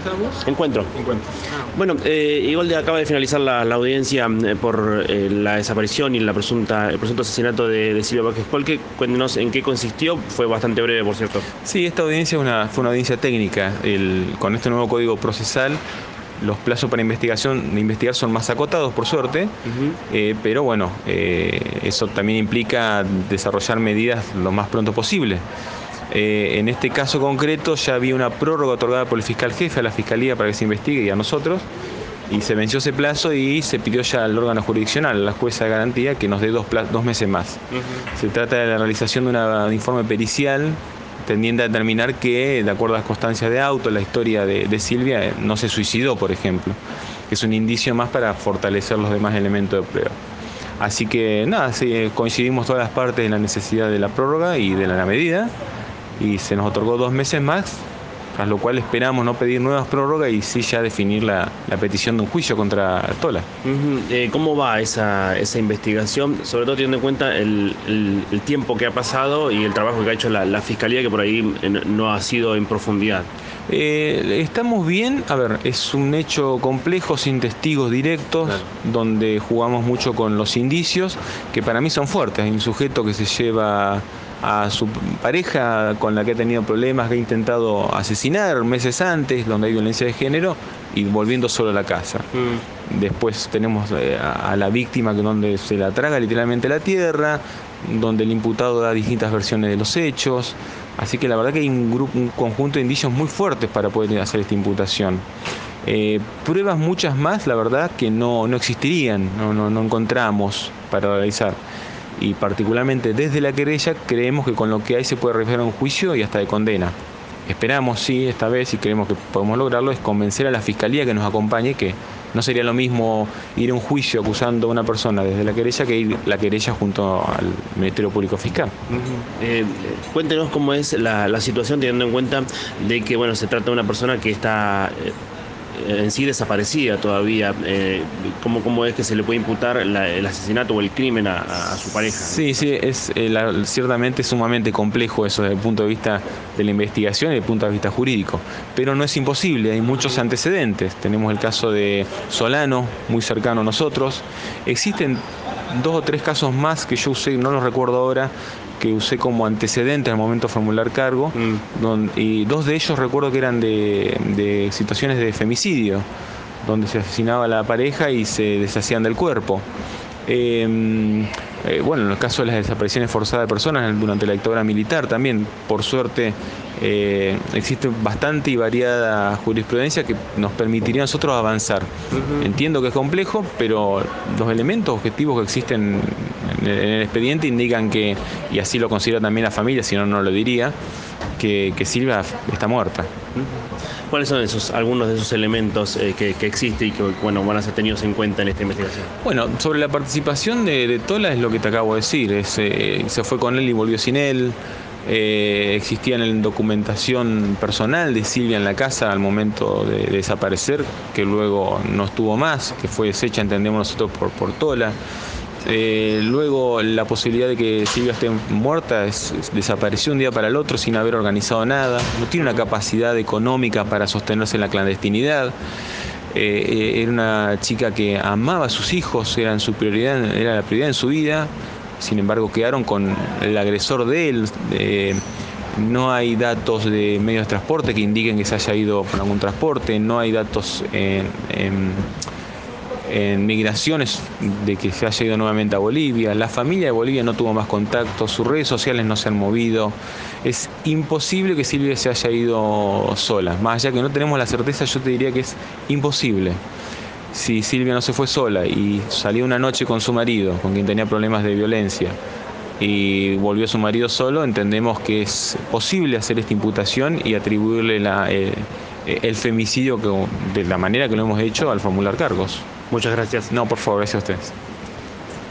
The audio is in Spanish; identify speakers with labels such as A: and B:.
A: estamos?
B: Encuentro. Bueno, Igolde, acaba de finalizar la audiencia por la desaparición y el presunto asesinato de Silvia Vázquez Colque. Cuéntenos en qué consistió. Fue bastante breve, por cierto.
A: Sí, esta audiencia fue una audiencia técnica. Con este nuevo código procesal, los plazos para investigar son más acotados, por suerte, pero bueno, eso también implica desarrollar medidas lo más pronto posible. En este caso concreto ya había una prórroga otorgada por el fiscal jefe a la Fiscalía para que se investigue y a nosotros, y se venció ese plazo y se pidió ya al órgano jurisdiccional, a la jueza de garantía, que nos dé 2 meses más. Se trata de la realización de un informe pericial tendiente a determinar que, de acuerdo a las constancias de auto, la historia de Silvia no se suicidó, por ejemplo, que es un indicio más para fortalecer los demás elementos de prueba. Así que nada, sí, coincidimos todas las partes en la necesidad de la prórroga y de la medida, y se nos otorgó 2 meses más, tras lo cual esperamos no pedir nuevas prórrogas y sí ya definir la petición de un juicio contra Artola.
B: ¿Cómo va esa investigación? Sobre todo teniendo en cuenta el tiempo que ha pasado y el trabajo que ha hecho la Fiscalía, que por ahí no ha sido en profundidad.
A: Estamos bien. A ver, es un hecho complejo, sin testigos directos, claro, donde jugamos mucho con los indicios, que para mí son fuertes. Hay un sujeto que se lleva a su pareja con la que ha tenido problemas, que ha intentado asesinar meses antes, donde hay violencia de género, y volviendo solo a la casa. Después tenemos a la víctima, donde se la traga literalmente la tierra, donde el imputado da distintas versiones de los hechos. Así que la verdad que hay un conjunto de indicios muy fuertes para poder hacer esta imputación. Pruebas muchas más, la verdad, que no existirían, no encontramos para realizar. Y particularmente desde la querella creemos que con lo que hay se puede realizar un juicio y hasta de condena. Esperamos, sí, esta vez, y creemos que podemos lograrlo, es convencer a la Fiscalía que nos acompañe, que no sería lo mismo ir a un juicio acusando a una persona desde la querella que ir la querella junto al Ministerio Público Fiscal.
B: Cuéntenos cómo es la situación, teniendo en cuenta de que se trata de una persona que está en sí desaparecida todavía. ¿Cómo es que se le puede imputar el asesinato o el crimen a su pareja?
A: Sí, es ciertamente sumamente complejo eso desde el punto de vista de la investigación y desde el punto de vista jurídico, pero no es imposible, hay muchos antecedentes. Tenemos el caso de Solano, muy cercano a nosotros. Existen 2 o 3 casos más que yo usé, no los recuerdo ahora, que usé como antecedente al momento de formular cargo, y 2 de ellos recuerdo que eran de situaciones de femicidio, donde se asesinaba a la pareja y se deshacían del cuerpo. En el caso de las desapariciones forzadas de personas durante la dictadura militar también, por suerte, existe bastante y variada jurisprudencia que nos permitiría a nosotros avanzar. Entiendo que es complejo, pero los elementos objetivos que existen en el expediente indican que, y así lo considera también la familia, si no, no lo diría, que Silvia está muerta.
B: ¿Cuáles son algunos de esos elementos que existen y que van a ser tenidos en cuenta en esta investigación?
A: Bueno, sobre la participación de Tola es lo que te acabo de decir. Se fue con él y volvió sin él. Existía en la documentación personal de Silvia en la casa al momento de desaparecer, que luego no estuvo más, que fue deshecha, entendemos nosotros, por Tola. Luego la posibilidad de que Silvia esté muerta desapareció un día para el otro sin haber organizado nada, no tiene una capacidad económica para sostenerse en la clandestinidad. Era una chica que amaba a sus hijos, era la prioridad en su vida. Sin embargo, quedaron con el agresor de él. No hay datos de medios de transporte que indiquen que se haya ido por algún transporte, no hay datos en migraciones de que se haya ido nuevamente a Bolivia. La familia de Bolivia no tuvo más contacto, sus redes sociales no se han movido. Es imposible que Silvia se haya ido sola. Más allá que no tenemos la certeza, yo te diría que es imposible. Si Silvia no se fue sola y salió una noche con su marido, con quien tenía problemas de violencia, y volvió su marido solo, entendemos que es posible hacer esta imputación y atribuirle el femicidio de la manera que lo hemos hecho al formular cargos.
B: Muchas gracias.
A: No, por favor, gracias a ustedes.